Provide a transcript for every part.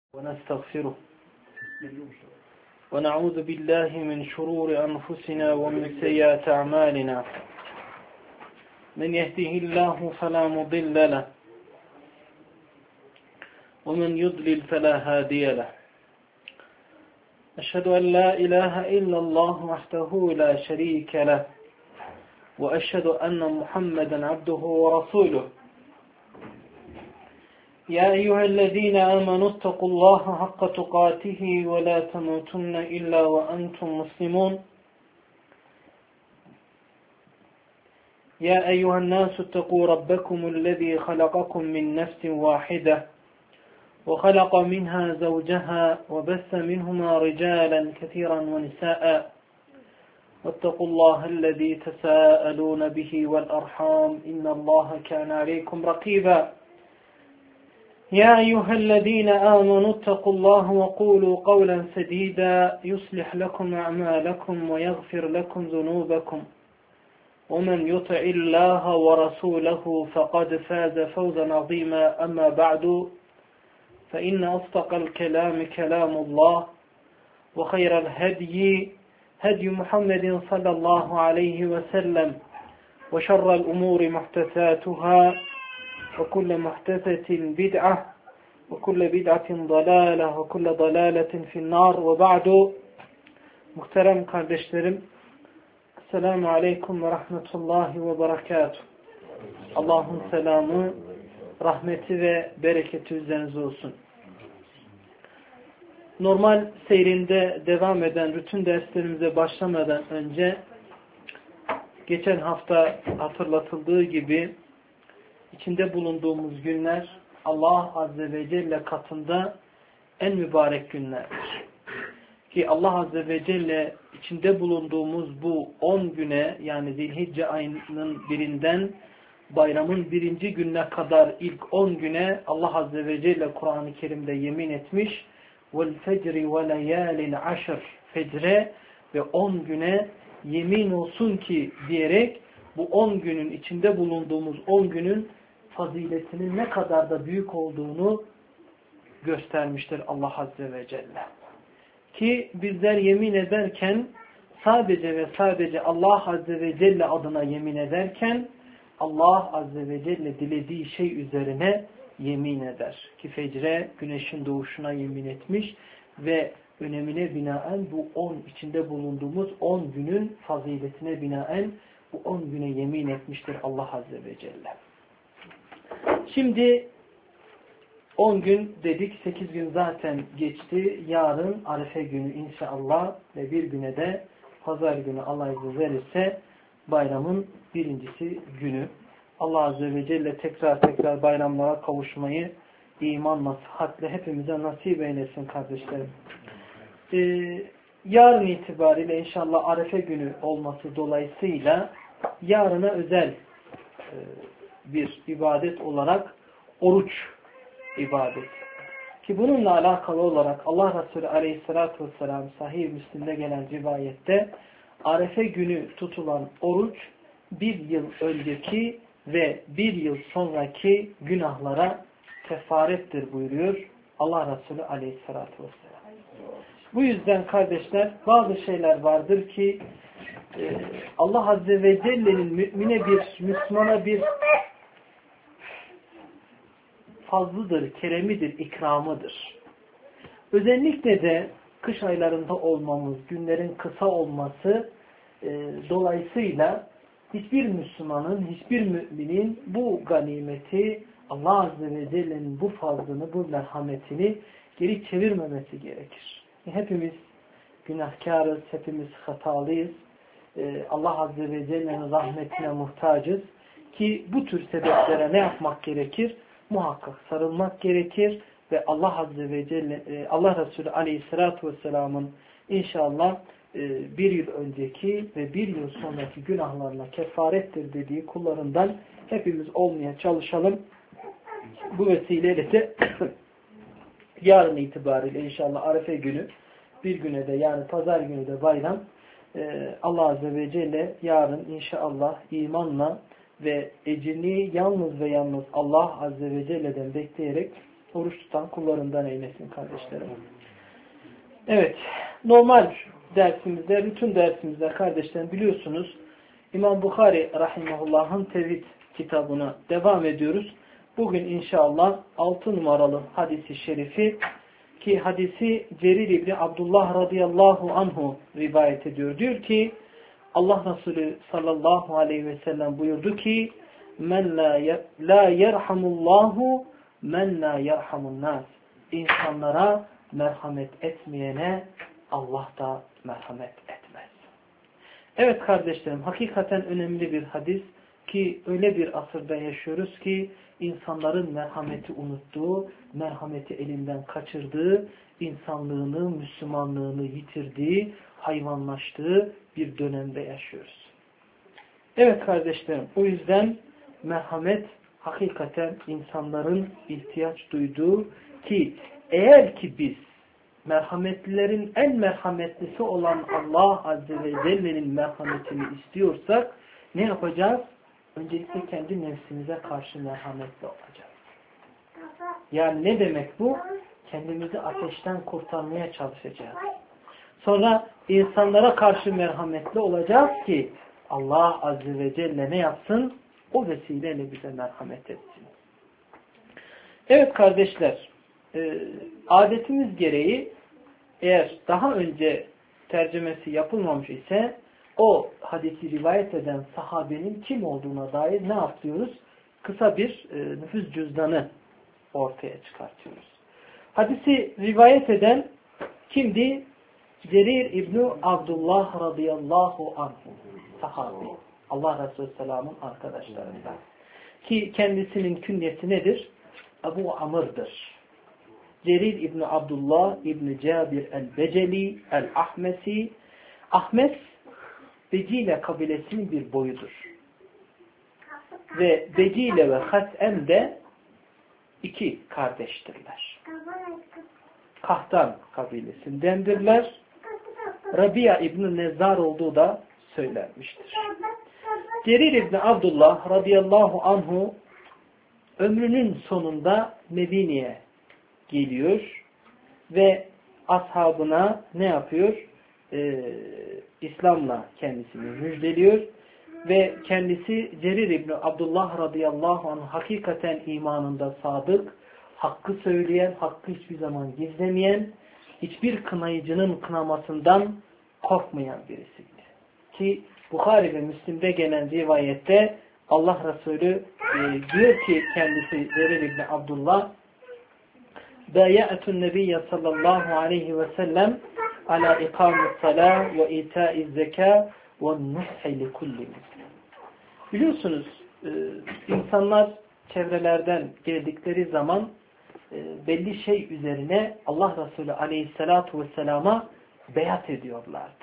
ونستغفره ونعوذ بالله من شرور أنفسنا ومن سيئات أعمالنا من يهده الله فلا مضل له ومن يضلل فلا هادي له أشهد أن لا إله إلا الله وحده لا شريك له وأشهد أن محمدا عبده ورسوله يا أيها الذين آمنوا اتقوا الله حق تقاته ولا تموتن إلا وأنتم مسلمون يا أيها الناس اتقوا ربكم الذي خلقكم من نفس واحدة وخلق منها زوجها وبث منهما رجالا كثيرا ونساء واتقوا الله الذي تساءلون به والأرحام إن الله كان عليكم رقيبا يا أيها الذين آمنوا اتقوا الله وقولوا قولا سديدا يصلح لكم أعمالكم ويغفر لكم ذنوبكم ومن يطع الله ورسوله فقد فاز فوزا عظيما أما بعد فإن أصدق الكلام كلام الله وخير الهدي هدي محمد صلى الله عليه وسلم وشر الأمور محدثاتها وكل محدثة بدعة وكل بدعة ضلالة وكل ضلالة في النار وبعد muhterem kardeşlerim Esselamu Aleyküm ve Rahmetullahi ve Berekatuhu. Allah'ın selamı, rahmeti ve bereketi üzerinize olsun. Normal seyrinde devam eden bütün derslerimize başlamadan önce geçen hafta hatırlatıldığı gibi İçinde bulunduğumuz günler Allah Azze ve Celle katında en mübarek günlerdir. Ki Allah Azze ve Celle içinde bulunduğumuz bu 10 güne yani Zilhicce ayının birinden bayramın birinci gününe kadar ilk 10 güne Allah Azze ve Celle Kur'an-ı Kerim'de yemin etmiş. وَالْفَجْرِ وَلَيَالٍ عَشْرٍ Fecre ve 10 güne yemin olsun ki diyerek bu 10 günün içinde bulunduğumuz 10 günün faziletinin ne kadar da büyük olduğunu göstermiştir Allah Azze ve Celle. Ki bizler yemin ederken sadece ve sadece Allah Azze ve Celle adına yemin ederken Allah Azze ve Celle dilediği şey üzerine yemin eder. Ki fecre güneşin doğuşuna yemin etmiş ve önemine binaen bu 10 içinde bulunduğumuz 10 günün faziletine binaen bu 10 güne yemin etmiştir Allah Azze ve Celle. Şimdi 10 gün dedik, 8 gün zaten geçti. Yarın Arife günü inşallah ve bir güne de Pazar günü Allah izin verirse bayramın birincisi günü. Allah Azze ve Celle tekrar bayramlara kavuşmayı imanla, sıhhatle hepimize nasip eylesin kardeşlerim. Yarın itibariyle inşallah Arife günü olması dolayısıyla yarına özel bir ibadet olarak oruç ibadet. Ki bununla alakalı olarak Allah Resulü Aleyhisselatü Vesselam Sahih Müslim'de gelen rivayette Arife günü tutulan oruç bir yıl önceki ve bir yıl sonraki günahlara kefarettir buyuruyor Allah Resulü Aleyhisselatü Vesselam. Bu yüzden kardeşler bazı şeyler vardır ki Allah Azze ve Celle'nin Müslümana bir fazlıdır, keremidir, ikramıdır. Özellikle de kış aylarında olmamız, günlerin kısa olması dolayısıyla hiçbir Müslümanın, hiçbir müminin bu ganimeti, Allah Azze ve Celle'nin bu fazlını, bu merhametini geri çevirmemesi gerekir. Hepimiz günahkarız, hepimiz hatalıyız. Allah Azze ve Celle'nin rahmetine muhtacız. Ki bu tür sebeplere ne yapmak gerekir? Muhakkak sarılmak gerekir ve Allah Azze ve Celle, Allah Resulü Aleyhisselatü Vesselam'ın inşallah bir yıl önceki ve bir yıl sonraki günahlarına kefarettir dediği kullarından hepimiz olmaya çalışalım. Bu vesileyle de yarın itibariyle inşallah Arife günü bir güne de yani Pazar günü de bayram. Allah Azze ve Celle yarın inşallah imanla ve ecrini yalnız ve yalnız Allah Azze ve Celle'den bekleyerek Oruç tutan kullarından eylesin kardeşlerim. Evet, normal dersimizde, bütün dersimizde kardeşlerim biliyorsunuz İmam Bukhari rahimahullah'ın tevhid kitabına devam ediyoruz. Bugün inşallah 6 numaralı hadisi şerifi ki hadisi Cerir İbni Abdullah radıyallahu anhu rivayet ediyor. Diyor ki Allah Resulü sallallahu aleyhi ve sellem buyurdu ki men la yerhamullahu men la yerhamun nas. İnsanlara merhamet etmeyene Allah da merhamet etmez. Evet kardeşlerim, hakikaten önemli bir hadis ki öyle bir asırda yaşıyoruz ki insanların merhameti unuttuğu, merhameti elinden kaçırdığı, insanlığını, Müslümanlığını yitirdiği, hayvanlaştığı bir dönemde yaşıyoruz. Evet kardeşlerim, o yüzden merhamet hakikaten insanların ihtiyaç duyduğu ki eğer ki biz merhametlilerin en merhametlisi olan Allah Azze ve Celle'nin merhametini istiyorsak ne yapacağız? Öncelikle kendi nefsimize karşı merhametli olacağız. Yani ne demek bu? Kendimizi ateşten kurtarmaya çalışacağız. Sonra insanlara karşı merhametli olacağız ki Allah Azze ve Celle ne yapsın? O vesileyle bize merhamet etsin. Evet kardeşler, adetimiz gereği eğer daha önce tercümesi yapılmamış ise o hadisi rivayet eden sahabenin kim olduğuna dair ne yapıyoruz? Kısa bir nüfus cüzdanı ortaya çıkartıyoruz. Hadisi rivayet eden kimdi? Cerir İbni Abdullah radıyallahu anhu sahabi. Allah Resulü Selam'ın arkadaşlarından. Ki kendisinin künyesi nedir? Ebu Amr'dır. Cerir İbni Abdullah İbni Cabir el-Beceli el-Ahmesi. Ahmes Becile kabilesinin bir boyudur. Ve Becile ve Has'em de iki kardeştirler. Kahtan kabilesindendirler. Rabia İbni Nezzar olduğu da söylenmiştir. Cerir İbni Abdullah radıyallahu anhu ömrünün sonunda Medine'ye geliyor ve ashabına ne yapıyor? İslam'la kendisini müjdeliyor ve kendisi Cerir İbni Abdullah radıyallahu anh hakikaten imanında sadık, hakkı söyleyen, hakkı hiçbir zaman gizlemeyen, hiçbir kınayıcının kınamasından korkmayan birisiydi. Ki Bukhari ve Müslim'de gelen rivayette Allah Resulü diyor ki kendisi Cerir İbni Abdullah Bâyâ'etun Nebiyye sallallahu aleyhi ve sellem ala ikamis salâh ve itâiz zekâ ve nushi li kulli muslim. Biliyorsunuz insanlar çevrelerden geldikleri zaman belli şey üzerine Allah Resulü aleyhissalatu vesselama beyat ediyorlardı.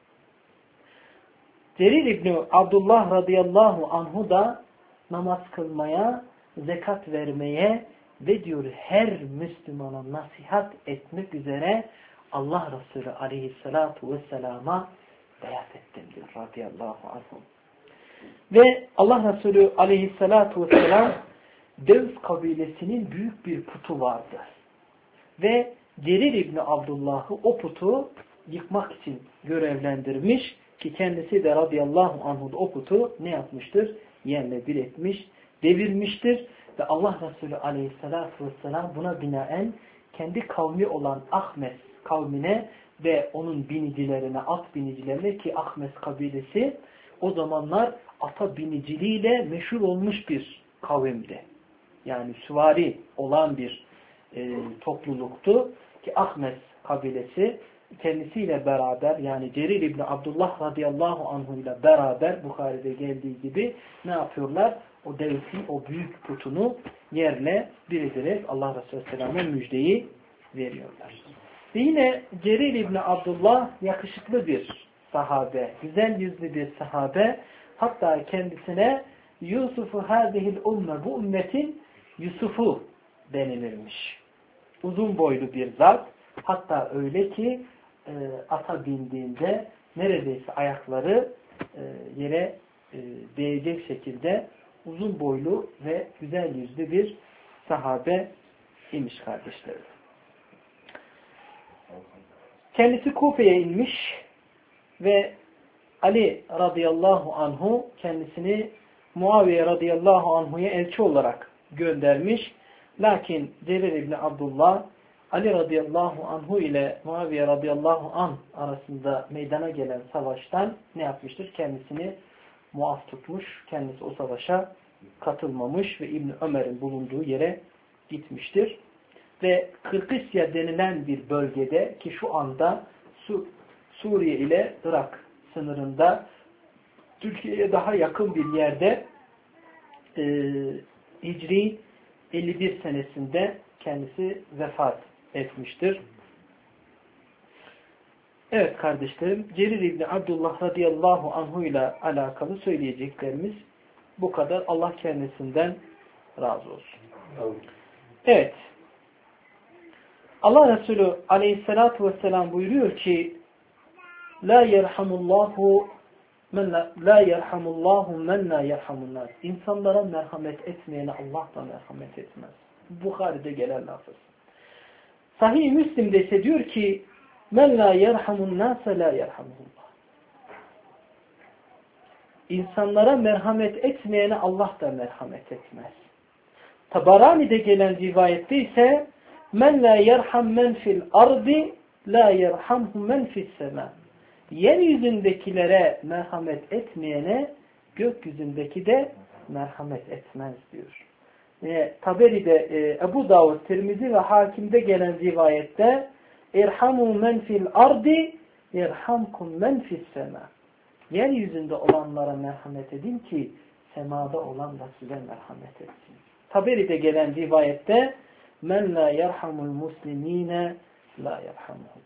Cerir İbni Abdullah radıyallahu anhu da namaz kılmaya, zekat vermeye ve diyor her Müslümana nasihat etmek üzere Allah Resulü aleyhissalatu vesselama beyat ettim diyor radıyallahu anhu. Ve Allah Resulü aleyhissalatu vesselam Devs kabilesinin büyük bir putu vardı. Ve Cerir İbni Abdullah'ı o putu yıkmak için görevlendirmiş ki kendisi de radıyallahu anhu o putu ne yapmıştır? Yerle bir etmiş, devirmiştir. Ve Allah Resulü aleyhissalatu vesselam buna binaen kendi kavmi olan Ahmes kavmine ve onun binicilerine, at binicilerine ki Ahmes kabilesi o zamanlar ata biniciliğiyle meşhur olmuş bir kavimdi. Yani süvari olan bir topluluktu ki Ahmes kabilesi kendisiyle beraber yani Cerir İbni Abdullah radıyallahu anhu ile beraber Bukhari'de geldiği gibi ne yapıyorlar? O devletin o büyük putunu yerle bir ederek Allah Resulü Aleyhisselam'a müjdeyi veriyorlar. Ve yine Cerir İbni Abdullah yakışıklı bir sahabe, güzel yüzlü bir sahabe. Hatta kendisine Yusuf'u hâzihil umme, bu ümmetin Yusuf'u denilirmiş. Uzun boylu bir zat. Hatta öyle ki ata bindiğinde neredeyse ayakları yere değecek şekilde uzun boylu ve güzel yüzlü bir sahabe imiş kardeşlerim. Kendisi Kufe'ye inmiş ve Ali radıyallahu anhu kendisini Muaviye radıyallahu anhu'ya elçi olarak göndermiş. Lakin Cerir İbni Abdullah Ali radıyallahu anhu ile Muaviye radıyallahu anh arasında meydana gelen savaştan ne yapmıştır? Kendisini muaf tutmuş. Kendisi o savaşa katılmamış ve İbni Ömer'in bulunduğu yere gitmiştir. Ve Kırkısya denilen bir bölgede ki şu anda Suriye ile Irak sınırında Türkiye'ye daha yakın bir yerde Hicri 51 senesinde kendisi vefat etmiştir. Evet kardeşlerim, Cerir İbni Abdullah radıyallahu anhu ile alakalı söyleyeceklerimiz bu kadar. Allah kendisinden razı olsun. Evet. Allah Resulü aleyhissalatu vesselam buyuruyor ki La yerhamullahu men la yerhamun nas. İnsanlara merhamet etmeyene Allah da merhamet etmez. Buhari'de gelen lafız. Sahih Müslim'de ise diyor ki men la yerhamun nas la yerhamullah. İnsanlara merhamet etmeyene Allah da merhamet etmez. Tabarani'de gelen rivayette ise men la yerham men fil ardi la yerhamhu men fis sema. Yeryüzündekilere merhamet etmeyene gökyüzündeki de merhamet etmez diyor. Taberi'de Ebu Davud, Tirmizi ve Hakim'de gelen rivayette irhamu men fil ardi yerhamkum men fis sema. Yeryüzünde olanlara merhamet edin ki semada olan da size merhamet etsin. Taberi'de gelen rivayette men la yerhamul muslimine la yerhamuhullah.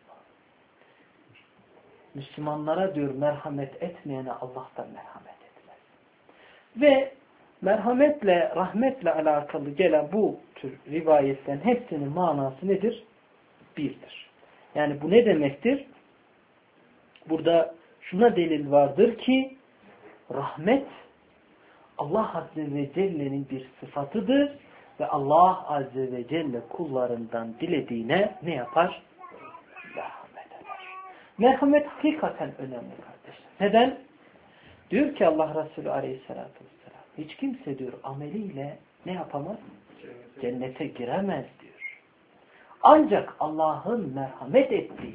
Müslümanlara diyor merhamet etmeyene Allah da merhamet etmez. Ve merhametle, rahmetle alakalı gelen bu tür rivayetten hepsinin manası nedir? Birdir. Yani bu ne demektir? Burada şuna delil vardır ki rahmet Allah Azze ve Celle'nin bir sıfatıdır ve Allah Azze ve Celle kullarından dilediğine ne yapar? Merhamet eder. Merhamet hakikaten önemli kardeşler. Neden? Diyor ki Allah Resulü Aleyhisselatü Vesselam hiç kimse diyor ameliyle ne yapamaz? Cennete giremez diyor. Ancak Allah'ın merhamet ettiği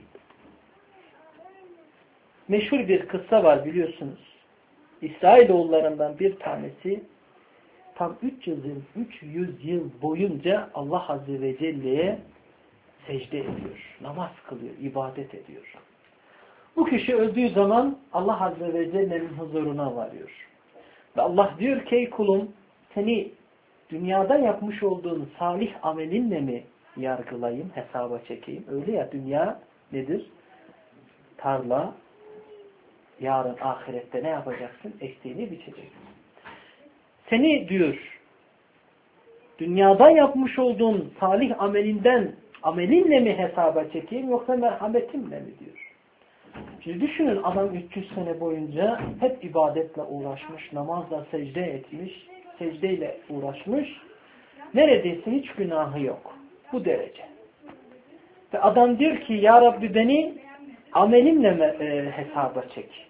meşhur bir kıssa var biliyorsunuz. İsrailoğullarından bir tanesi tam 300 yıl boyunca Allah Azze ve Celle'ye secde ediyor. Namaz kılıyor, ibadet ediyor. Bu kişi öldüğü zaman Allah Azze ve Celle'nin huzuruna varıyor. Ve Allah diyor ki ey kulum seni dünyada yapmış olduğun salih amelinle mi yargılayayım, hesaba çekeyim? Öyle ya dünya nedir? Tarla. Yarın ahirette ne yapacaksın? Ektiğini biçeceksin. Seni diyor dünyada yapmış olduğun salih amelinle mi hesaba çekeyim yoksa merhametimle mi diyor. Şimdi düşünün adam 300 sene boyunca hep ibadetle uğraşmış, namazla secde etmiş, secdeyle uğraşmış. Neredeyse hiç günahı yok. Bu derece. Ve adam diyor ki ya Rabbi beni amelimle hesaba çek.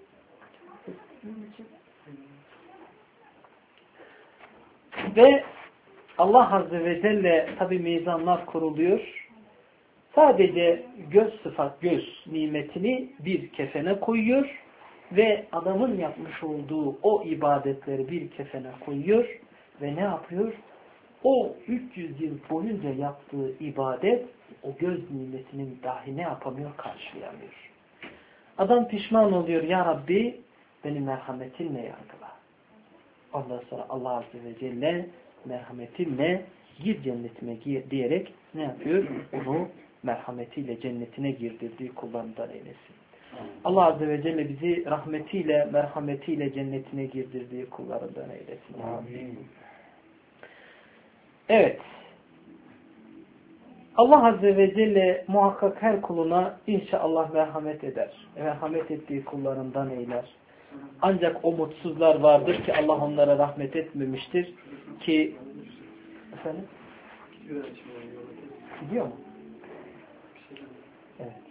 Ve Allah Azze ve Celle tabi mizanlar kuruluyor. Sadece göz nimetini bir kefene koyuyor ve adamın yapmış olduğu o ibadetleri bir kefene koyuyor ve ne yapıyor? O 300 yıl boyunca yaptığı ibadet o göz nimetinin dahi ne yapamıyor? Karşılayamıyor. Adam pişman oluyor. Ya Rabbi beni merhametinle yargıla. Ondan sonra Allah Azze ve Celle merhametinle gir cennetime gir diyerek ne yapıyor? Onu merhametiyle cennetine girdirdiği kullarından eylesin. Allah Azze ve Celle bizi rahmetiyle, merhametiyle cennetine girdirdiği kullarından eylesin. Amin. Evet. Allah Azze ve Celle muhakkak her kuluna inşallah merhamet eder. Merhamet ettiği kullarından eyler. Ancak o mutsuzlar vardır ki Allah onlara rahmet etmemiştir ki efendim Gidiyor mu? Evet.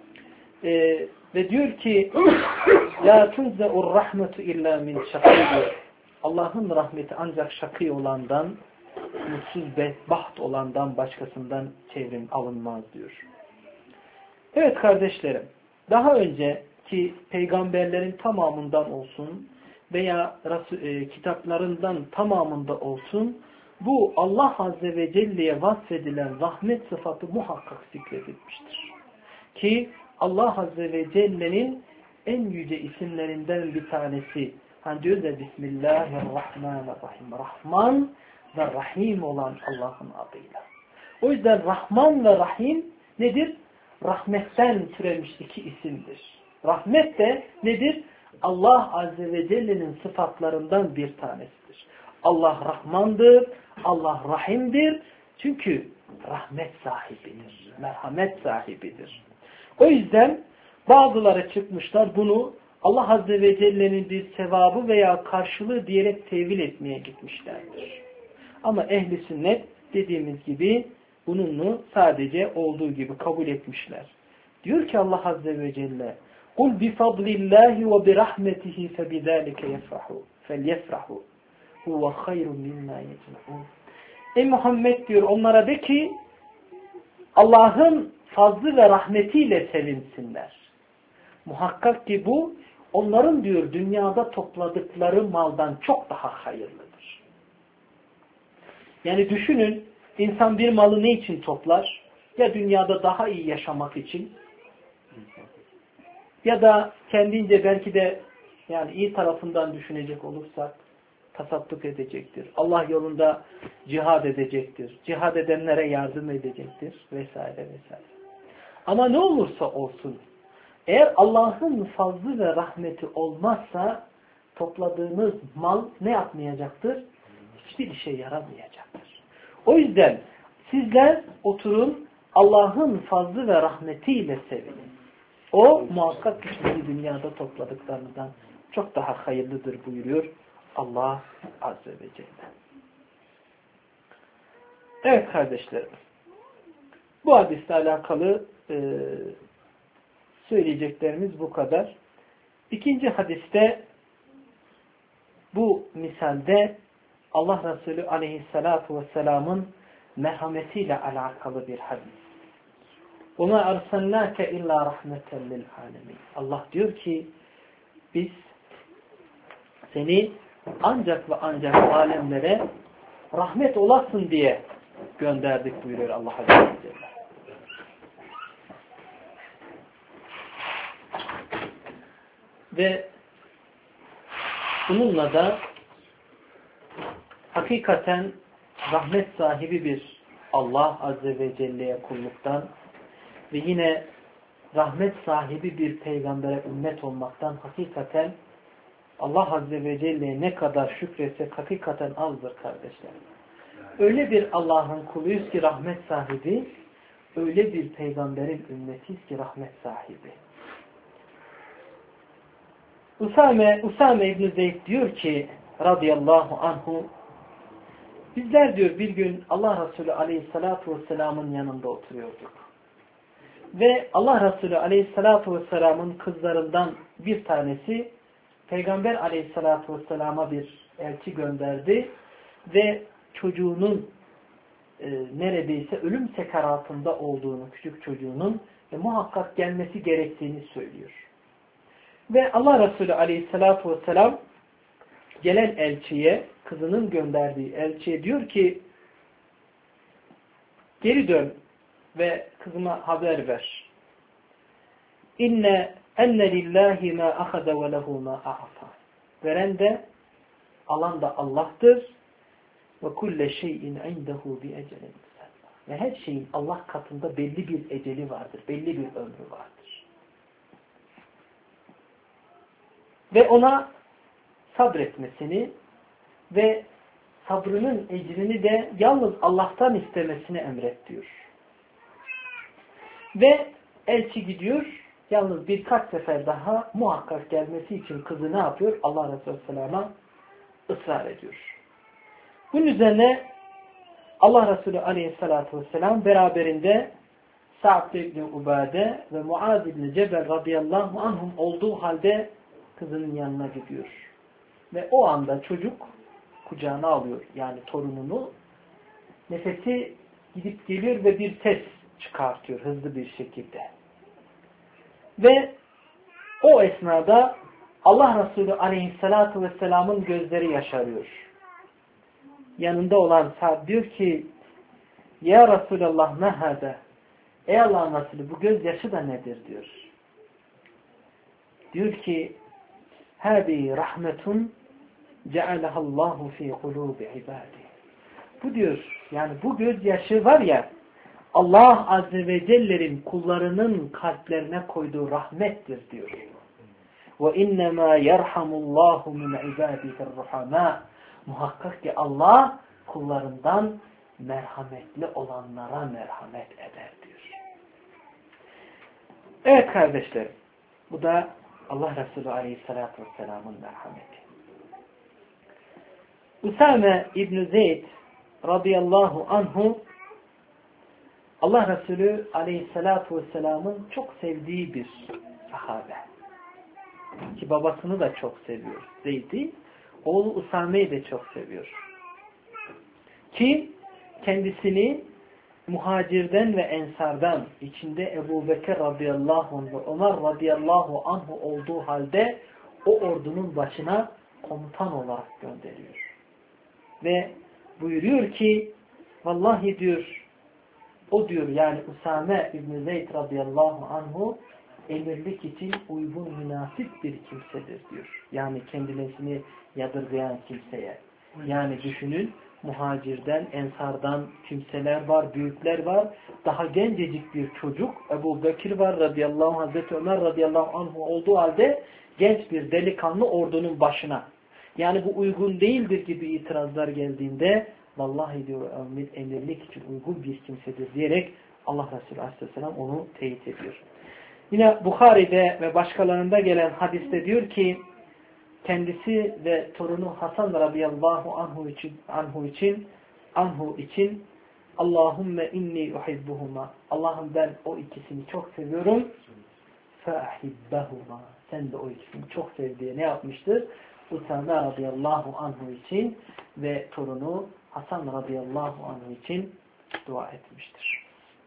Ve diyor ki la tunze'ur rahmetu illa min şakî. Allah'ın rahmeti ancak şakî olandan, mutsuz bedbaht olandan başkasından çevrim alınmaz diyor. Evet kardeşlerim, daha önceki peygamberlerin tamamından olsun veya kitaplarından tamamında olsun bu Allah Azze ve Celle'ye vasfedilen rahmet sıfatı muhakkak zikredilmiştir. Ki Allah Azze ve Celle'nin en yüce isimlerinden bir tanesi. Hani diyor da Bismillahirrahmanirrahim. Rahman ve Rahim olan Allah'ın adıyla. O yüzden Rahman ve Rahim nedir? Rahmetten türemiş iki isimdir. Rahmet de nedir? Allah Azze ve Celle'nin sıfatlarından bir tanesidir. Allah Rahmandır, Allah Rahim'dir. Çünkü rahmet sahibidir, merhamet sahibidir. O yüzden bazıları çıkmışlar bunu Allah Azze ve Celle'nin bir sevabı veya karşılığı diyerek tevil etmeye gitmişlerdir. Ama ehli sünnet dediğimiz gibi bununu sadece olduğu gibi kabul etmişler. Diyor ki Allah Azze ve Celle قُلْ بِفَضْلِ اللّٰهِ وَبِرَحْمَتِهِ فَبِذَٰلِكَ يَفْرَحُوا فَلْيَفْرَحُوا هُوَ خَيْرٌ مِمَّا يَجْمَعُونَ. Ey Muhammed diyor onlara de ki Allah'ın fazlı ve rahmetiyle sevinsinler. Muhakkak ki bu onların diyor dünyada topladıkları maldan çok daha hayırlıdır. Yani düşünün insan bir malı ne için toplar? Ya dünyada daha iyi yaşamak için ya da kendince belki de yani iyi tarafından düşünecek olursak tasadduk edecektir. Allah yolunda cihad edecektir. Cihad edenlere yardım edecektir vesaire vesaire. Ama ne olursa olsun eğer Allah'ın fazlı ve rahmeti olmazsa topladığınız mal ne yapmayacaktır? Hiçbir işe yaramayacaktır. O yüzden sizler oturun Allah'ın fazlı ve rahmetiyle sevinin. O muhakkak ki dünyada topladıklarınızdan çok daha hayırlıdır buyuruyor Allah Azze ve Celle. Evet kardeşlerim. Bu hadisle alakalı söyleyeceklerimiz bu kadar. İkinci hadiste bu misalde Allah Resulü Aleyhisselatü Vesselam'ın merhametiyle alakalı bir hadis. وَمَا أَرْسَلْنَاكَ اِلَّا رَحْمَةً لِلْعَالَمِينَ. Allah diyor ki biz seni ancak ve ancak alemlere rahmet olasın diye gönderdik buyuruyor Allah Azze ve Celle. Ve bununla da hakikaten rahmet sahibi bir Allah Azze ve Celle'ye kulluktan ve yine rahmet sahibi bir peygambere ümmet olmaktan hakikaten Allah Azze ve Celle'ye ne kadar şükretsek hakikaten azdır kardeşler. Öyle bir Allah'ın kuluyuz ki rahmet sahibi, öyle bir peygamberin ümmetiyiz ki rahmet sahibi. Usame İbn Zeyd diyor ki radıyallahu anhu bizler diyor bir gün Allah Resulü Aleyhisselatü Vesselam'ın yanında oturuyorduk. Ve Allah Resulü Aleyhisselatü Vesselam'ın kızlarından bir tanesi Peygamber Aleyhisselatü Vesselam'a bir elçi gönderdi ve çocuğunun neredeyse ölüm sekaratında olduğunu, küçük çocuğunun muhakkak gelmesi gerektiğini söylüyor. Ve Allah Resulü Aleyhisselatü Vesselam gelen elçiye, kızının gönderdiği elçiye diyor ki geri dön ve kızıma haber ver. Enne lillahi ma ahada ve lehu ma a'ta. Veren de alan da Allah'tır. Ve kulle şeyin indehu bi ecelin. Ve her şeyin Allah katında belli bir eceli vardır. Belli bir ömrü vardır. Ve ona sabretmesini ve sabrının ecrini de yalnız Allah'tan istemesini emret diyor. Ve elçi gidiyor. Yalnız birkaç sefer daha muhakkak gelmesi için kızı ne yapıyor? Allah Resulü Aleyhisselam'a ısrar ediyor. Bunun üzerine Allah Resulü aleyhissalatu vesselam beraberinde Sa'd ibn Ubade ve Muaz ibn Cebel radıyallahu anhum olduğu halde kızının yanına gidiyor. Ve o anda çocuk kucağına alıyor. Yani torununu. Nefesi gidip geliyor ve bir ses çıkartıyor hızlı bir şekilde. Ve o esnada Allah Resulü aleyhissalatu vesselamın gözleri yaşarıyor. Yanında olan Sa'd diyor ki Ya Resulallah ne hâde? Ey Allah'ın Resulü bu gözyaşı da nedir diyor. Diyor ki hâbi rahmetun cealehallahu fi kulubi ibâdi. Bu diyor yani bu gözyaşı var ya Allah Azze ve Celle'nin kullarının kalplerine koyduğu rahmettir diyor. Ve innemâ yerhamullahu min ibâdihir-ruhamâ. Muhakkak ki Allah kullarından merhametli olanlara merhamet eder diyor. Evet kardeşlerim. Bu da Allah Resulü Aleyhisselatü Vesselam'ın merhameti. Usame İbn Zeyd radıyallahu anhu Allah Resulü Aleyhisselatü Vesselam'ın çok sevdiği bir sahabe. Ki babasını da çok seviyor. Zeyd'i. Oğlu Usame'yi de çok seviyor. Ki kendisini muhacirden ve ensardan içinde Ebu Bekir radıyallahu anh ve Ömer radıyallahu anh olduğu halde o ordunun başına komutan olarak gönderiyor. Ve buyuruyor ki vallahi diyor o diyor yani Usame İbn Zeyd radıyallahu anhu emirlik için uygun münasip bir kimsedir diyor. Yani kendisini yadırgayan kimseye. Yani düşünün muhacirden, ensardan kimseler var, büyükler var. Daha gencecik bir çocuk Ebu Bekir var radıyallahu anh, Hazreti Ömer radıyallahu anh olduğu halde genç bir delikanlı ordunun başına. Yani bu uygun değildir gibi itirazlar geldiğinde vallahi diyor emirlik için uygun bir kimsedir diyerek Allah Resulü aleyhisselam onu teyit ediyor. Yine Bukhari'de ve başkalarında gelen hadiste diyor ki kendisi ve torunu Hasan radıyallahu anhu için Allahümme inni uhibbuhuma. Allah'ım ben o ikisini çok seviyorum. Feahibbahuma. Sen de o ikisini çok sev diye ne yapmıştır? Usame radıyallahu anhu için ve torunu Hasan radıyallahu anhu için dua etmiştir.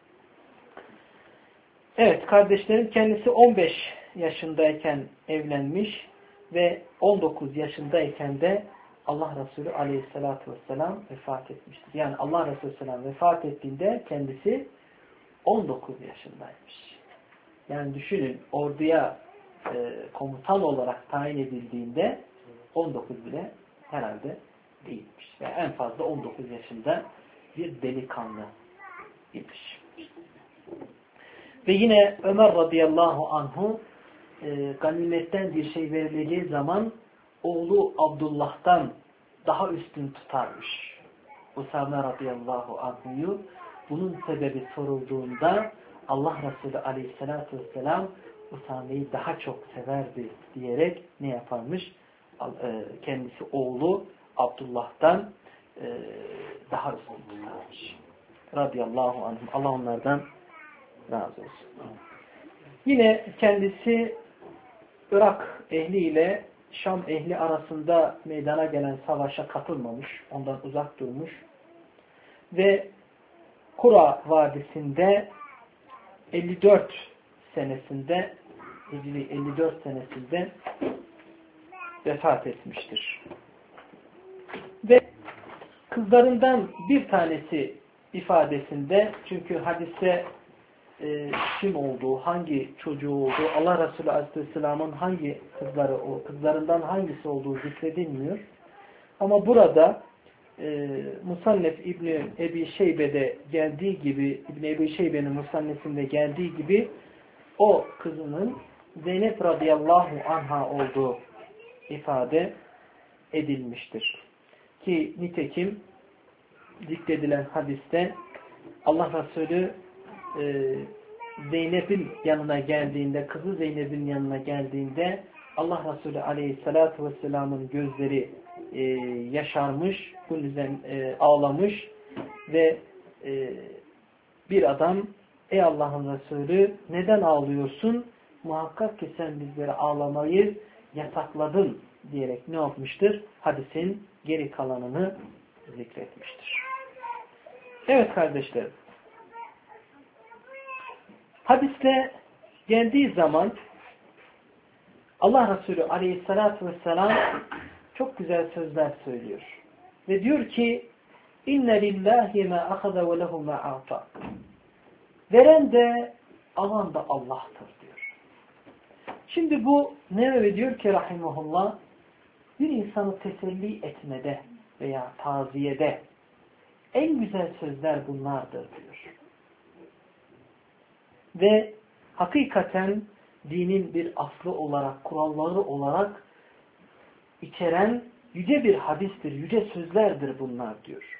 Evet kardeşlerim kendisi 15 yaşındayken evlenmiş ve 19 yaşındayken de Allah Resulü aleyhissalatü vesselam vefat etmiştir. Yani Allah Resulü aleyhisselam vefat ettiğinde kendisi 19 yaşındaymış. Yani düşünün orduya komutan olarak tayin edildiğinde 19 bile herhalde değilmiş. Yani en fazla 19 yaşında bir delikanlı imiş. Ve yine Ömer radıyallahu anhu ganimetten bir şey verileceği zaman oğlu Abdullah'tan daha üstün tutarmış. Usame radıyallahu anhu'yu bunun sebebi sorulduğunda Allah Resulü aleyhissalatü vesselam Usame'yi daha çok severdi diyerek ne yaparmış? Kendisi oğlu Abdullah'tan daha üstün tutarmış. Radıyallahu anhum. Allah onlardan razı olsun. Yine kendisi Irak ehliyle Şam ehli arasında meydana gelen savaşa katılmamış. Ondan uzak durmuş. Ve Kura Vadisi'nde 54 senesinde Hicri 54 senesinde vefat etmiştir. Ve kızlarından bir tanesi ifadesinde çünkü hadiste kim olduğu, hangi çocuğu olduğu, Allah Resulü Aleyhisselam'ın hangi kızlarından hangisi olduğu zikredilmiyor. Ama burada Musannef İbni Ebi Şeybe'de geldiği gibi, İbni Ebi Şeybe'nin Musannef'inde geldiği gibi o kızının Zeynep radıyallahu anha olduğu ifade edilmiştir. Ki nitekim zikredilen hadiste Allah Resulü Zeynep'in yanına geldiğinde, kızı Zeynep'in yanına geldiğinde Allah Resulü aleyhissalatu vesselamın gözleri yaşarmış, bunun üzerine ağlamış Ve bir adam, ey Allah'ın Resulü neden ağlıyorsun? Muhakkak ki sen bizlere ağlamayı yasakladın diyerek ne yapmıştır? Hadisin geri kalanını zikretmiştir. Evet kardeşlerim. Hadiste geldiği zaman Allah Resulü aleyhissalatü vesselam çok güzel sözler söylüyor. Ve diyor ki İnne lillahi ma ahaza ve lehu ma a'ta. Veren de alan da Allah'tır diyor. Şimdi bu Nevevi diyor ki rahimahullah, bir insanı teselli etmede veya taziyede en güzel sözler bunlardır diyor. Ve hakikaten dinin bir aslı olarak, kuralları olarak içeren yüce bir hadistir, yüce sözlerdir bunlar diyor.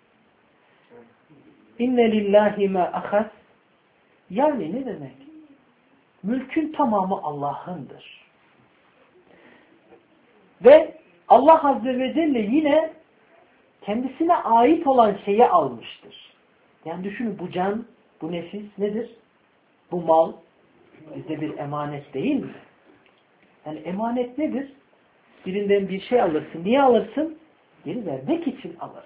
İnne lillahi ma ahas. Yani ne demek? Mülkün tamamı Allah'ındır. Ve Allah Azze ve Celle yine kendisine ait olan şeyi almıştır. Yani düşünün, bu can, bu nefis nedir? Bu mal bizde bir emanet değil mi? Yani emanet nedir? Birinden bir şey alırsın. Niye alırsın? Geri vermek için alırsın.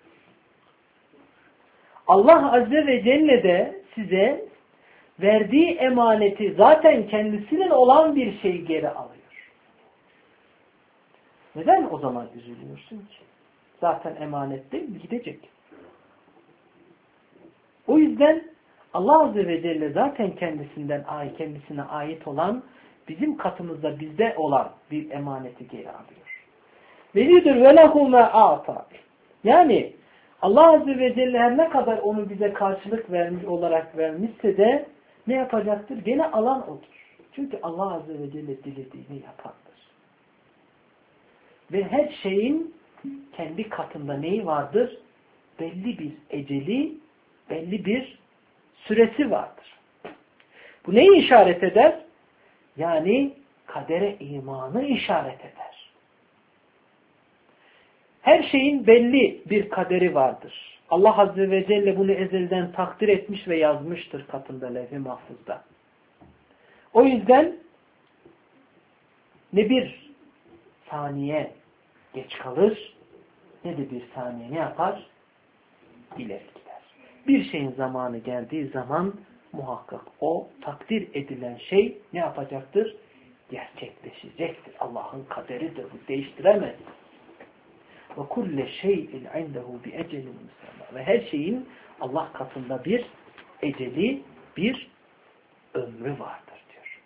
Allah Azze ve Celle de size verdiği emaneti, zaten kendisinin olan bir şeyi geri alıyor. Neden o zaman üzülüyorsun ki? Zaten emanet değil mi? Gidecek. O yüzden Allah Azze ve Celle zaten kendisine ait olan, bizim katımızda bizde olan bir emaneti geri alıyor. Velidir ve lehu ma a'ta. Yani Allah Azze ve Celle her ne kadar onu bize karşılık olarak vermişse de ne yapacaktır? Gene alan odur. Çünkü Allah Azze ve Celle dilediğini yapandır. Ve her şeyin kendi katında neyi vardır? Belli bir eceli, belli bir süresi vardır. Bu neyi işaret eder? Yani kadere imanı işaret eder. Her şeyin belli bir kaderi vardır. Allah Azze ve Celle bunu ezelden takdir etmiş ve yazmıştır katında, levh-i mahfuzda. O yüzden ne bir saniye geç kalır, ne de bir saniye ne yapar? İleri gider. Bir şeyin zamanı geldiği zaman muhakkak o takdir edilen şey ne yapacaktır? Gerçekleşecektir. Allah'ın kaderidir. Bu değiştiremez. Ve kulle şeyin indehu bi ecelin musamma. Ve her şeyin Allah katında bir eceli, bir ömrü vardır diyor.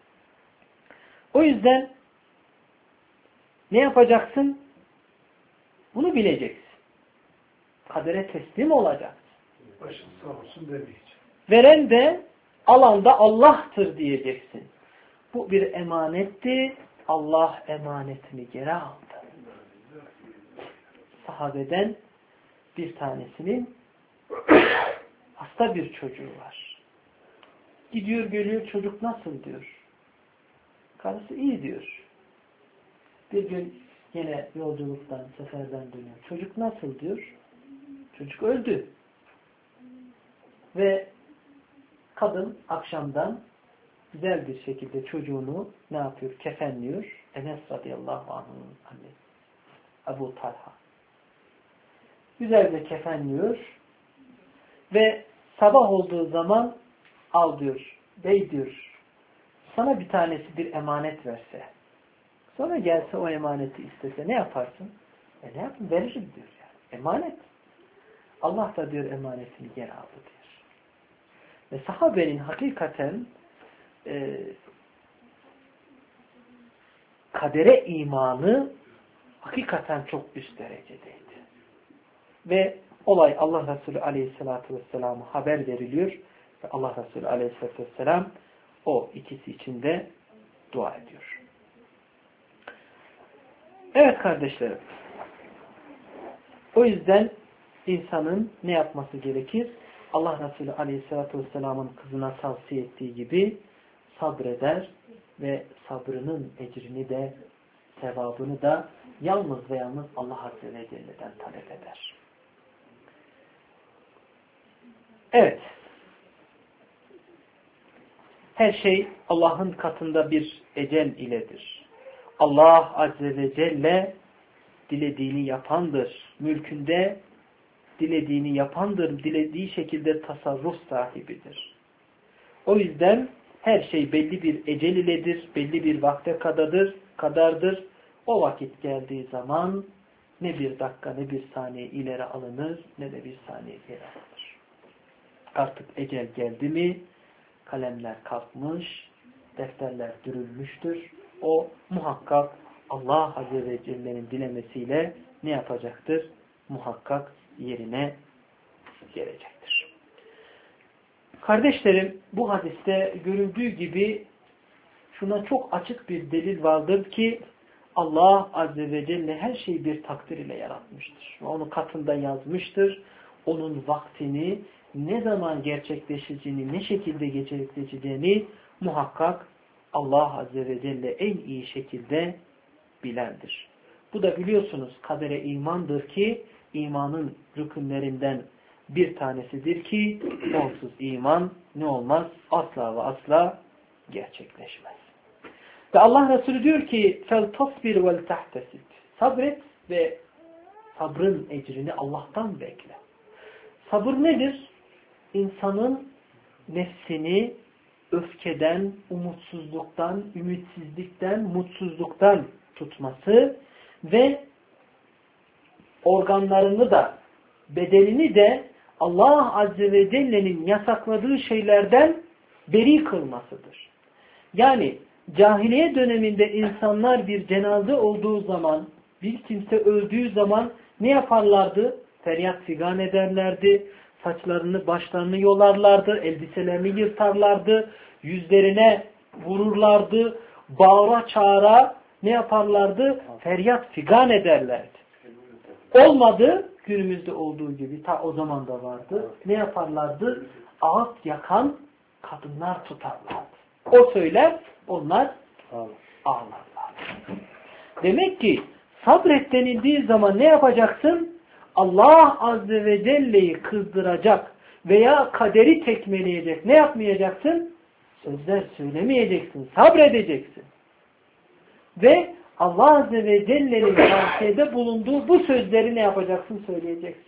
O yüzden ne yapacaksın? Bunu bileceksin. Kadere teslim olacaksın. Başın sağ olsun demeyeceksin. Veren de alan da Allah'tır diyeceksin. Bu bir emanetti. Allah emanetini geri aldı. Sahabeden bir tanesinin hasta bir çocuğu var. Gidiyor geliyor, çocuk nasıl diyor. Karısı iyi diyor. Bir gün yine yolculuktan, seferden dönüyor. Çocuk nasıl diyor. Çocuk öldü. Ve kadın akşamdan güzel bir şekilde çocuğunu ne yapıyor? Kefenliyor. Enes radıyallahu anh'ın annesi Ebu Talha. Güzelce kefenliyor ve sabah olduğu zaman al diyor. Bey diyor, sana bir tanesi bir emanet verse, sonra gelse o emaneti istese ne yaparsın? Ne yapayım? Veririm diyor yani. Emanet. Allah da diyor emanetini geri aldı diyor. Ve sahabenin hakikaten kadere imanı hakikaten çok üst derecedeydi. Ve olay Allah Resulü Aleyhisselatü Vesselam'a haber veriliyor. Ve Allah Resulü Aleyhisselatü Vesselam o ikisi için de dua ediyor. Evet kardeşlerim. O yüzden insanın ne yapması gerekir? Allah Resulü Aleyhisselatü Vesselam'ın kızına tavsiye ettiği gibi sabreder ve sabrının ecrini de sevabını da yalnız ve yalnız Allah Azze ve Celle'den talep eder. Evet. Her şey Allah'ın katında bir ecel iledir. Allah Azze ve Celle dilediğini yapandır. Mülkünde dilediğini yapandır. Dilediği şekilde tasarruf sahibidir. O yüzden her şey belli bir ecel iledir. Belli bir vakte kadardır. O vakit geldiği zaman ne bir dakika ne bir saniye ileri alınır ne de bir saniye geri alınır. Artık ecel geldi mi kalemler kalkmış, defterler dürülmüştür. O muhakkak Allah Azze ve Celle'nin dilemesiyle ne yapacaktır? Muhakkak yerine gelecektir. Kardeşlerim, bu hadiste görüldüğü gibi şuna çok açık bir delil vardır ki Allah Azze ve Celle her şeyi bir takdir ile yaratmıştır. Onun katında yazmıştır. Onun vaktini ne zaman gerçekleşeceğini, ne şekilde gerçekleşeceğini muhakkak Allah Azze ve Celle en iyi şekilde bilendir. Bu da biliyorsunuz kadere imandır ki imanın rükünlerinden bir tanesidir ki onsuz iman ne olmaz? Asla ve asla gerçekleşmez. Ve Allah Resulü diyor ki فَلْتَصْبِرْ وَلْتَحْتَسِبْ Sabret ve sabrın ecrini Allah'tan bekle. Sabır nedir? İnsanın nefsini öfkeden, umutsuzluktan, ümitsizlikten, mutsuzluktan tutması ve organlarını da, bedenini de Allah Azze ve Celle'nin yasakladığı şeylerden beri kılmasıdır. Yani cahiliye döneminde insanlar bir cenaze olduğu zaman, bir kimse öldüğü zaman ne yaparlardı? Feryat figan ederlerdi. Saçlarını, başlarını yolarlardı. Elbiselerini yırtarlardı. Yüzlerine vururlardı. Bağıra çağıra ne yaparlardı? Feryat figan ederlerdi. Olmadı. Günümüzde olduğu gibi ta o zaman da vardı. Ne yaparlardı? Ağıt yakan kadınlar tutarlardı. O söyler, onlar ağlarlar. Demek ki sabret denildiği zaman ne yapacaksın? Allah Azze ve Celle'yi kızdıracak veya kaderi tekmeleyecek. Ne yapmayacaksın? Sözler söylemeyeceksin. Sabredeceksin. Ve Allah Azze ve Celle'nin tavsiyede bulunduğu bu sözleri ne yapacaksın? Söyleyeceksin.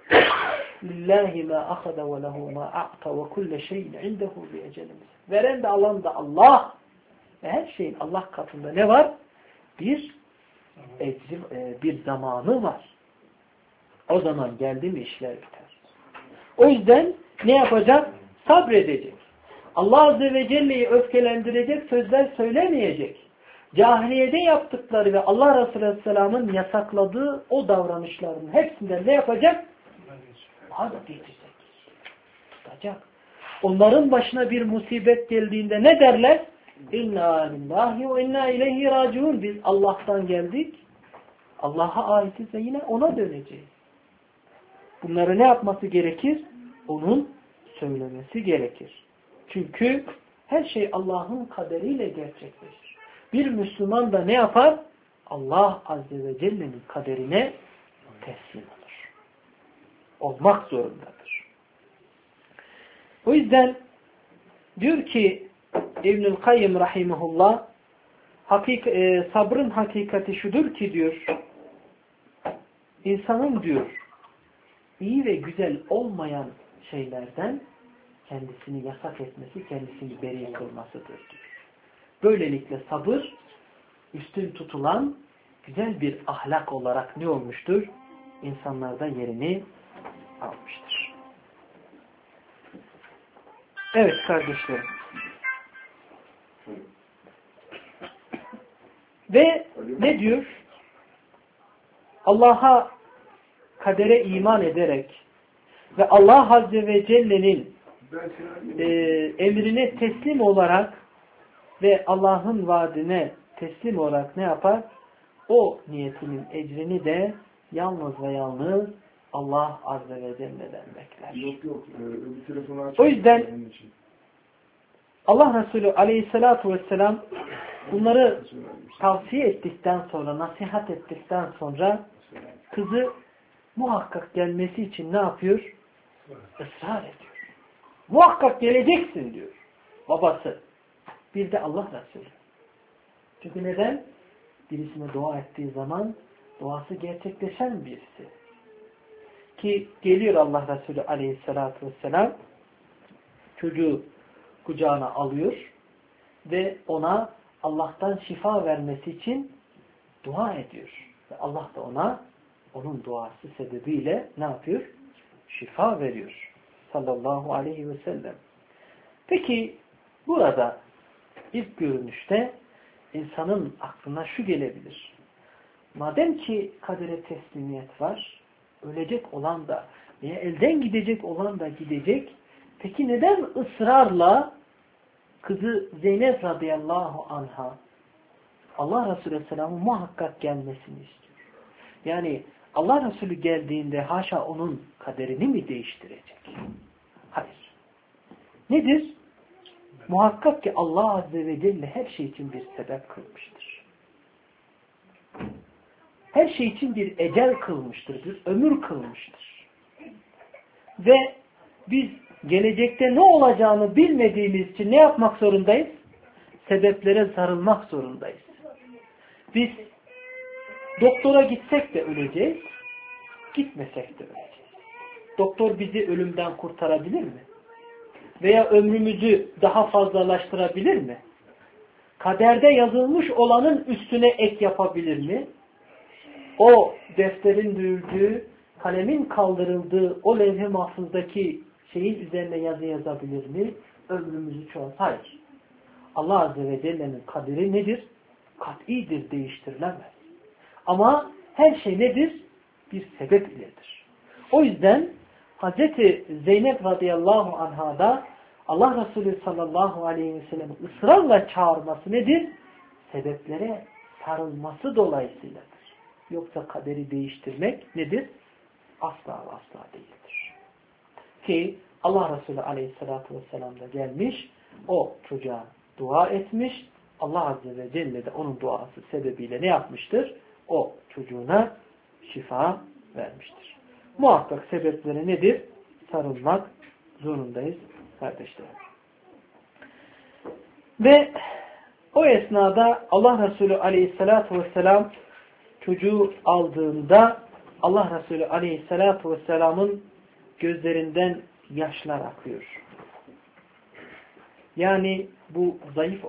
Lillahi ma ahada ve lehu ma a'ta ve kulle şeyin indehu bi ecelimiz. Veren de alan da Allah. Ve her şeyin Allah katında ne var? Bir zamanı var. O zaman geldi mi işler biter. O yüzden ne yapacak? Sabredecek. Allah Azze ve Celle'yi öfkelendirecek sözler söylemeyecek. Cahiliyede yaptıkları ve Allah Resulü Aleyhisselam'ın yasakladığı o davranışların hepsinden ne yapacak? Vazgeçecek. Tutacak. Onların başına bir musibet geldiğinde ne derler? İnna lillahi ve inna ileyhi raciun. Biz Allah'tan geldik. Allah'a aitiz ve yine ona döneceğiz. Bunları ne yapması gerekir? Onun söylemesi gerekir. Çünkü her şey Allah'ın kaderiyle gerçekleşir. Bir Müslüman da ne yapar? Allah Azze ve Celle'nin kaderine teslim olur. Olmak zorundadır. O yüzden diyor ki İbnül Kayyim rahimehullah sabrın hakikati şudur ki diyor insanın diyor iyi ve güzel olmayan şeylerden kendisini yasak etmesi, kendisini beri kılmasıdır diyor. Böylelikle sabır üstün tutulan güzel bir ahlak olarak ne olmuştur? İnsanlarda yerini almıştır. Evet kardeşlerim. Ve ne diyor? Allah'a kadere iman ederek ve Allah Azze ve Celle'nin emrine teslim olarak ve Allah'ın vaadine teslim olarak ne yapar? O niyetinin ecrini de yalnız ve yalnız Allah Azze ve Celle'den bekler. O yüzden Allah Resulü Aleyhisselatü Vesselam bunları tavsiye ettikten sonra, nasihat ettikten sonra kızı muhakkak gelmesi için ne yapıyor? Israr ediyor. Muhakkak geleceksin diyor babası. Bir de Allah Resulü. Çünkü neden? Birisine dua ettiği zaman duası gerçekleşen birisi. Ki geliyor Allah Resulü aleyhissalatü vesselam, çocuğu kucağına alıyor ve ona Allah'tan şifa vermesi için dua ediyor. Ve Allah da ona onun duası sebebiyle ne yapıyor? Şifa veriyor. Sallallahu aleyhi ve sellem. Peki burada ilk görünüşte insanın aklına şu gelebilir. Madem ki kadere teslimiyet var, ölecek olan da veya elden gidecek olan da gidecek, peki neden ısrarla kızı Zeynep radıyallahu anha Allah Resulü Aleyhisselam'ın muhakkak gelmesini istiyor? Yani Allah Resulü geldiğinde haşa onun kaderini mi değiştirecek? Hayır. Nedir? Muhakkak ki Allah Azze ve Celle her şey için bir sebep kılmıştır. Her şey için bir ecel kılmıştır, bir ömür kılmıştır. Ve biz gelecekte ne olacağını bilmediğimiz için ne yapmak zorundayız? Sebeplere sarılmak zorundayız. Biz doktora gitsek de öleceğiz, gitmesek de öleceğiz. Doktor bizi ölümden kurtarabilir mi? Veya ömrümüzü daha fazlalaştırabilir mi? Kaderde yazılmış olanın üstüne ek yapabilir mi? O defterin dövüldüğü, kalemin kaldırıldığı o levh-i mahfuzdaki şeyin üzerine yazı yazabilir mi? Ömrümüzü çoğaltır. Hayır. Allah Azze ve Celle'nin kaderi nedir? Kat'idir, değiştirilemez. Ama her şey nedir? Bir sebep iledir. O yüzden Hazreti Zeynep radıyallahu anha'da Allah Resulü sallallahu aleyhi ve sellem'in ısrarla çağırması nedir? Sebeplere sarılması dolayısıyladır. Yoksa kaderi değiştirmek nedir? Asla ve asla değildir. Ki Allah Resulü aleyhissalatü vesselam da gelmiş, o çocuğa dua etmiş, Allah Azze ve Celle de onun duası sebebiyle ne yapmıştır? O çocuğuna şifa vermiştir. Muhakkak sebepleri nedir? Sarılmak zorundayız kardeşlerim. Ve o esnada Allah Resulü aleyhissalatu vesselam çocuğu aldığında Allah Resulü aleyhissalatu vesselamın gözlerinden yaşlar akıyor. Yani bu zayıf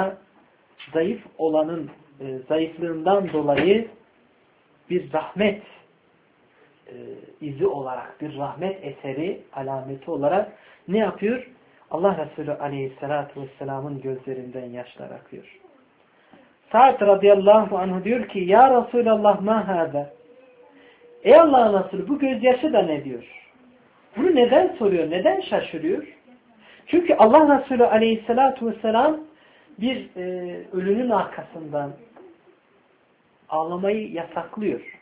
olanın zayıflığından dolayı bir rahmet izi olarak, bir rahmet eseri, alameti olarak ne yapıyor? Allah Resulü aleyhissalatu vesselamın gözlerinden yaşlar akıyor. Sa'd radıyallahu anh diyor ki, Ya Resulallah ma hâzâ? Ey Allah'ın Resulü, bu gözyaşı da ne diyor? Bunu neden soruyor? Neden şaşırıyor? Çünkü Allah Resulü aleyhissalatu vesselam bir ölünün arkasından ağlamayı yasaklıyor.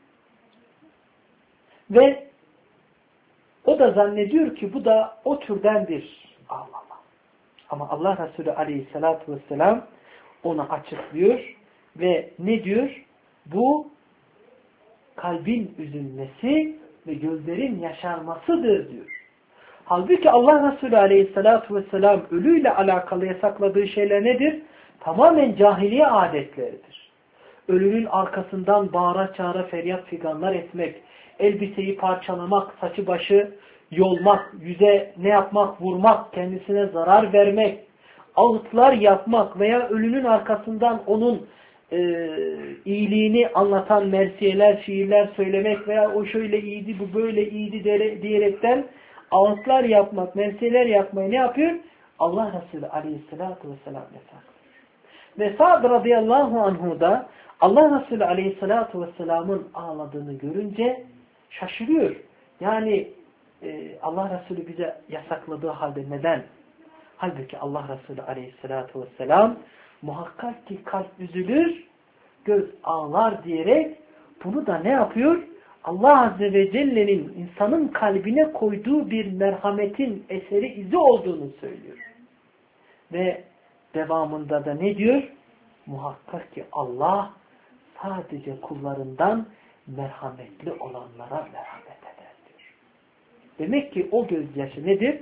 Ve o da zannediyor ki bu da o türden bir ağlama. Ama Allah Resulü aleyhissalatu vesselam onu açıklıyor ve ne diyor? Bu kalbin üzülmesi ve gözlerin yaşarmasıdır diyor. Halbuki Allah Resulü aleyhissalatu vesselam ölüyle alakalı yasakladığı şeyler nedir? Tamamen cahiliye adetleridir. Ölünün arkasından bağıra çağıra feryat figanlar etmek, elbiseyi parçalamak, saçı başı yolmak, yüze ne yapmak, vurmak, kendisine zarar vermek, ağıtlar yapmak veya ölünün arkasından onun iyiliğini anlatan mersiyeler, şiirler söylemek veya o şöyle iyiydi, bu böyle iyiydi diyerekten ağıtlar yapmak, mersiyeler yapmayı ne yapıyor? Allah Resulü aleyhissalatu vesselam yasaklıyor. Ve Sa'd radıyallahu anhu da Allah Resulü aleyhissalatu vesselamın ağladığını görünce şaşırıyor. Yani Allah Resulü bize yasakladığı halde neden? Halbuki Allah Resulü aleyhissalatu vesselam muhakkak ki kalp üzülür, göz ağlar diyerek bunu da ne yapıyor? Allah Azze ve Celle'nin insanın kalbine koyduğu bir merhametin eseri, izi olduğunu söylüyor. Ve devamında da ne diyor? Muhakkak ki Allah sadece kullarından merhametli olanlara merhamet eder diyor. Demek ki o gözyaşı nedir?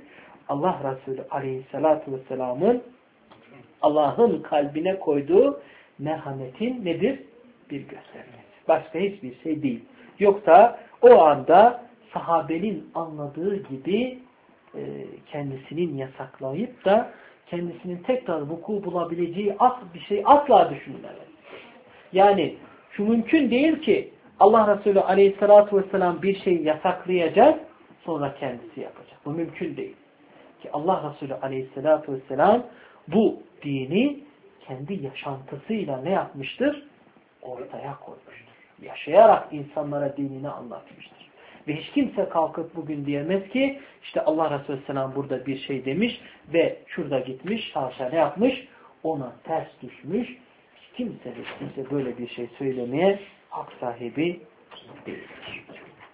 Allah Resulü aleyhissalatu vesselamın Allah'ın kalbine koyduğu merhametin nedir? Bir göstergesi. Başka hiçbir şey değil. Yoksa o anda sahabenin anladığı gibi kendisinin yasaklayıp da kendisinin tekrar vuku bulabileceği bir şey asla düşünmemeli. Yani şu mümkün değil ki Allah Resulü aleyhissalatu vesselam bir şeyi yasaklayacak, sonra kendisi yapacak. Bu mümkün değil. Ki Allah Resulü aleyhissalatu vesselam bu dini kendi yaşantısıyla ne yapmıştır? Ortaya koymuştur. Yaşayarak insanlara dinini anlatmıştır. Ve hiç kimse kalkıp bugün diyemez ki işte Allah Resulü aleyhisselam burada bir şey demiş ve şurada gitmiş, haşa ne yapmış? Ona ters düşmüş. Hiç kimse böyle bir şey söylemeye hak sahibi değildir.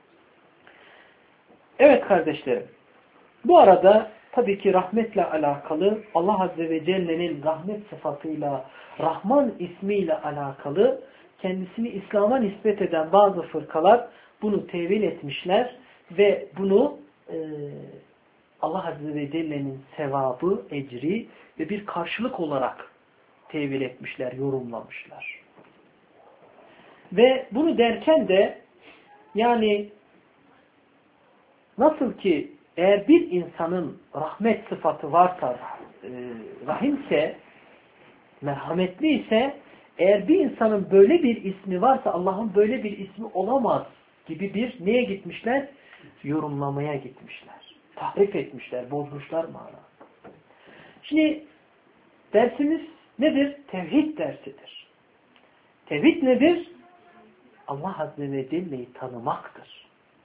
Evet kardeşlerim. Bu arada tabii ki rahmetle alakalı Allah Azze ve Celle'nin rahmet sıfatıyla, Rahman ismiyle alakalı kendisini İslam'a nispet eden bazı fırkalar bunu tevil etmişler ve bunu Allah Azze ve Celle'nin sevabı, ecri ve bir karşılık olarak tevil etmişler, yorumlamışlar. Ve bunu derken de yani nasıl ki eğer bir insanın rahmet sıfatı varsa, rahimse, merhametli ise, eğer bir insanın böyle bir ismi varsa Allah'ın böyle bir ismi olamaz gibi bir neye gitmişler? Yorumlamaya gitmişler. Tahrif etmişler, bozmuşlar mana. Şimdi dersimiz nedir? Tevhid dersidir. Tevhid nedir? Allah Azze ve Celle'yi tanımaktır.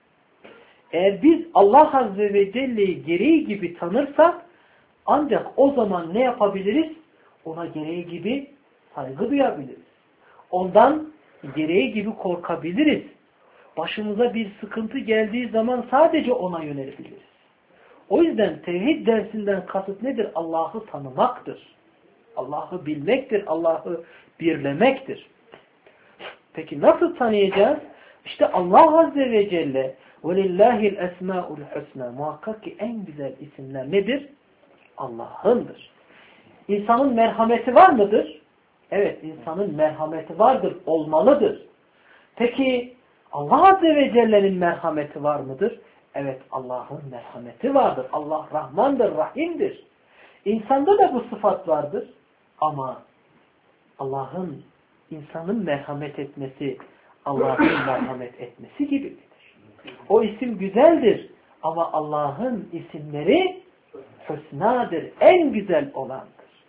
Eğer biz Allah Azze ve Celle'yi gereği gibi tanırsak ancak o zaman ne yapabiliriz? Ona gereği gibi saygı duyabiliriz. Ondan gereği gibi korkabiliriz. Başımıza bir sıkıntı geldiği zaman sadece ona yönelebiliriz. O yüzden tevhid dersinden kasıt nedir? Allah'ı tanımaktır. Allah'ı bilmektir. Allah'ı birlemektir. Peki nasıl tanıyacağız? İşte Allah Azze ve Celle وَلِلَّهِ الْاَسْمَاءُ الْحُسْنَى muhakkak ki en güzel isimler nedir? Allah'ındır. İnsanın merhameti var mıdır? Evet, insanın merhameti vardır, olmalıdır. Peki Allah Azze ve Celle'nin merhameti var mıdır? Evet, Allah'ın merhameti vardır. Allah Rahmandır, Rahim'dir. İnsanda da bu sıfat vardır. Ama Allah'ın, insanın merhamet etmesi, Allah'ın merhamet etmesi gibidir. O isim güzeldir. Ama Allah'ın isimleri hüsnadır, en güzel olandır.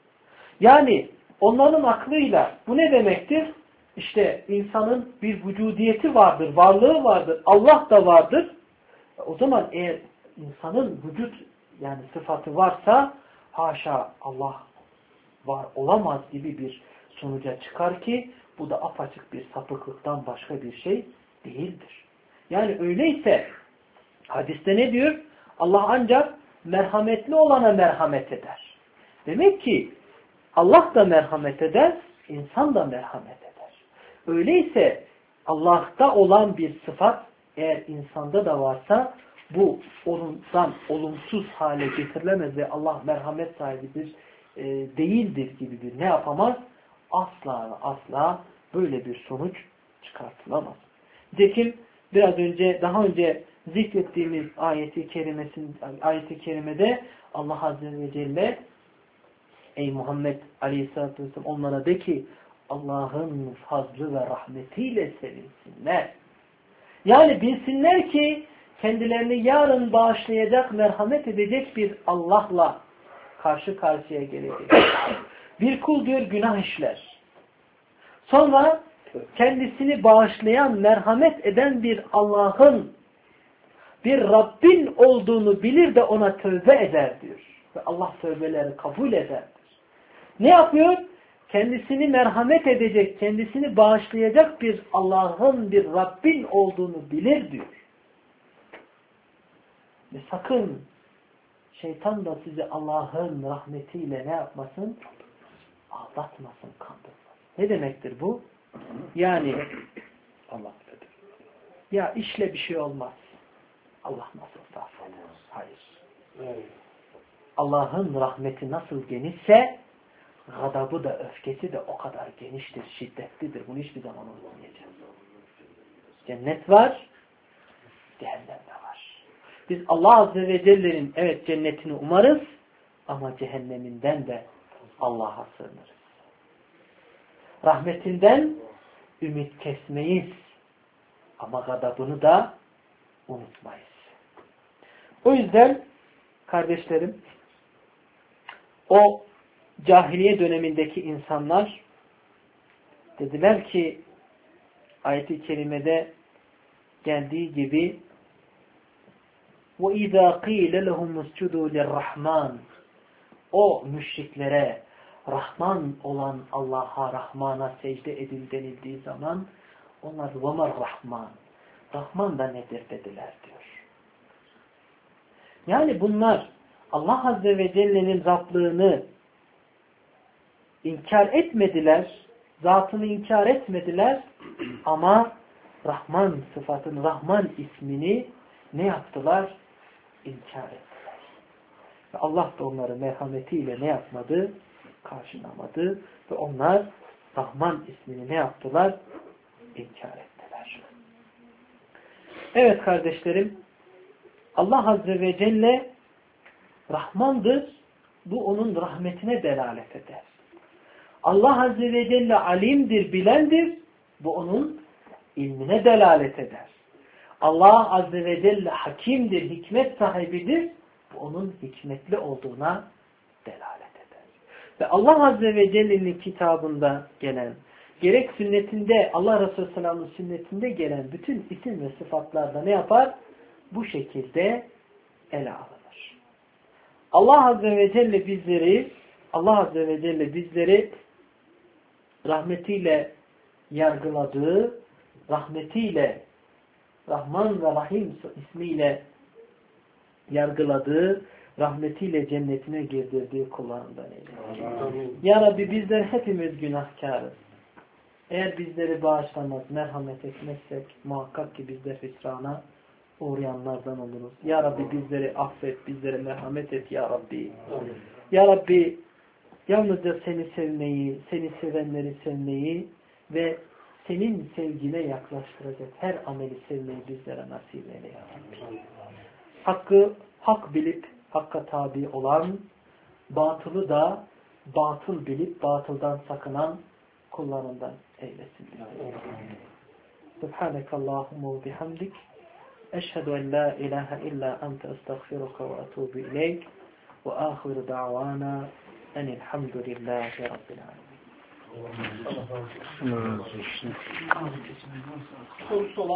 Yani onların aklıyla bu ne demektir? İşte insanın bir vücudiyeti vardır, varlığı vardır, Allah da vardır. O zaman eğer insanın vücut yani sıfatı varsa haşa Allah var olamaz gibi bir sonuca çıkar ki bu da apaçık bir sapıklıktan başka bir şey değildir. Yani öyleyse hadiste ne diyor? Allah ancak merhametli olana merhamet eder. Demek ki Allah da merhamet eder, insan da merhamet eder. Öyleyse Allah'ta olan bir sıfat eğer insanda da varsa bu ondan olumsuz hale getirilemez ve Allah merhamet sahibidir, değildir gibi bir ne yapamaz? Asla asla böyle bir sonuç çıkartılamaz. Nitekim biraz önce, daha önce zikrettiğimiz ayeti kerimede Allah Azze ve Celle ey Muhammed Aleyhisselatü Vesselam onlara de ki Allah'ın fazlı ve rahmetiyle sevinsinler. Yani bilsinler ki kendilerini yarın bağışlayacak, merhamet edecek bir Allah'la karşı karşıya gelecek. Bir kul diyor günah işler. Sonra kendisini bağışlayan, merhamet eden bir Allah'ın, bir Rabbin olduğunu bilir de ona tövbe eder diyor. Ve Allah tövbeleri kabul ederdir. Ne yapıyor? Kendisini merhamet edecek, kendisini bağışlayacak bir Allah'ın, bir Rabbin olduğunu bilir diyor. Ve sakın şeytan da sizi Allah'ın rahmetiyle ne yapmasın? Aldatmasın, kandırmasın. Ne demektir bu? Yani Allah dedi. Ya işle bir şey olmaz. Allah nasıl affeder? Hayır. Allah'ın rahmeti nasıl genişse gadabı da öfkesi de o kadar geniştir, şiddetlidir. Bunu hiçbir zaman unutmayacağız. Cennet var, cehennem de var. Biz Allah Azze ve Celle'nin evet cennetini umarız ama cehenneminden de Allah'a sığınırız. Rahmetinden ümit kesmeyiz ama gadabını da unutmayız. O yüzden kardeşlerim o cahiliye dönemindeki insanlar dediler ki ayet-i kerimede geldiği gibi وَاِذَا قِيلَ لَهُمْ اسْجُدُوا لِلرَّحْمَانِ O müşriklere Rahman olan Allah'a, Rahman'a secde edin denildiği zaman onlar وَمَا Rahman Rahman da nedir dediler diyor. Yani bunlar Allah Azze ve Celle'nin Rablığını inkar etmediler, zatını inkar etmediler ama Rahman sıfatını, Rahman ismini ne yaptılar? İnkar ettiler. Ve Allah da onları merhametiyle ne yapmadı? Karşılamadı. Ve onlar Rahman ismini ne yaptılar? İnkar ettiler. Evet kardeşlerim, Allah Azze ve Celle Rahmandır. Bu onun rahmetine delalet eder. Allah Azze ve Celle alimdir, bilendir. Bu onun ilmine delalet eder. Allah Azze ve Celle hakimdir, hikmet sahibidir. Bu onun hikmetli olduğuna delalet eder. Ve Allah Azze ve Celle'nin kitabında gelen, gerek sünnetinde, Allah Resulü Sallallahu sünnetinde gelen bütün isim ve sıfatlarda ne yapar? Bu şekilde ele alınır. Allah Azze ve Celle bizleri rahmetiyle yargıladığı, rahmetiyle Rahman ve Rahim ismiyle yargıladığı, rahmetiyle cennetine girdirdiği kullarından eylesin. Ya Rabbi bizler hepimiz günahkarız. Eğer bizleri bağışlamaz, merhamet etmezsek muhakkak ki bizler hüsrana uğrayanlardan oluruz. Ya Rabbi bizleri affet, bizlere merhamet et Ya Rabbi. Ya Rabbi yalnızca seni sevmeyi, seni sevenleri sevmeyi ve senin sevgine yaklaştıracak her ameli sevmeyi bizlere nasip eyle Ya Rabbi. Hakkı hak bilip hakka tabi olan, batılı da batıl bilip batıldan sakınan kullarından eylesin. Subhanekallahumma ve bihamdik. Eşhedü en la ilahe illa ente estağfiruka ve etûbü ileyk. Ve âhiru da'vana enilhamdülillahi rabbil âlemin.